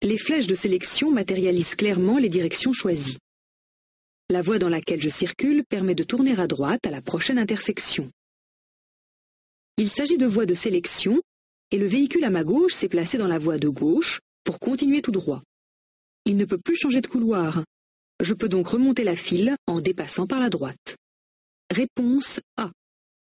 Les flèches de sélection matérialisent clairement les directions choisies. La voie dans laquelle je circule permet de tourner à droite à la prochaine intersection. Il s'agit de voies de sélection et le véhicule à ma gauche s'est placé dans la voie de gauche pour continuer tout droit. Il ne peut plus changer de couloir. Je peux donc remonter la file en dépassant par la droite. Réponse A.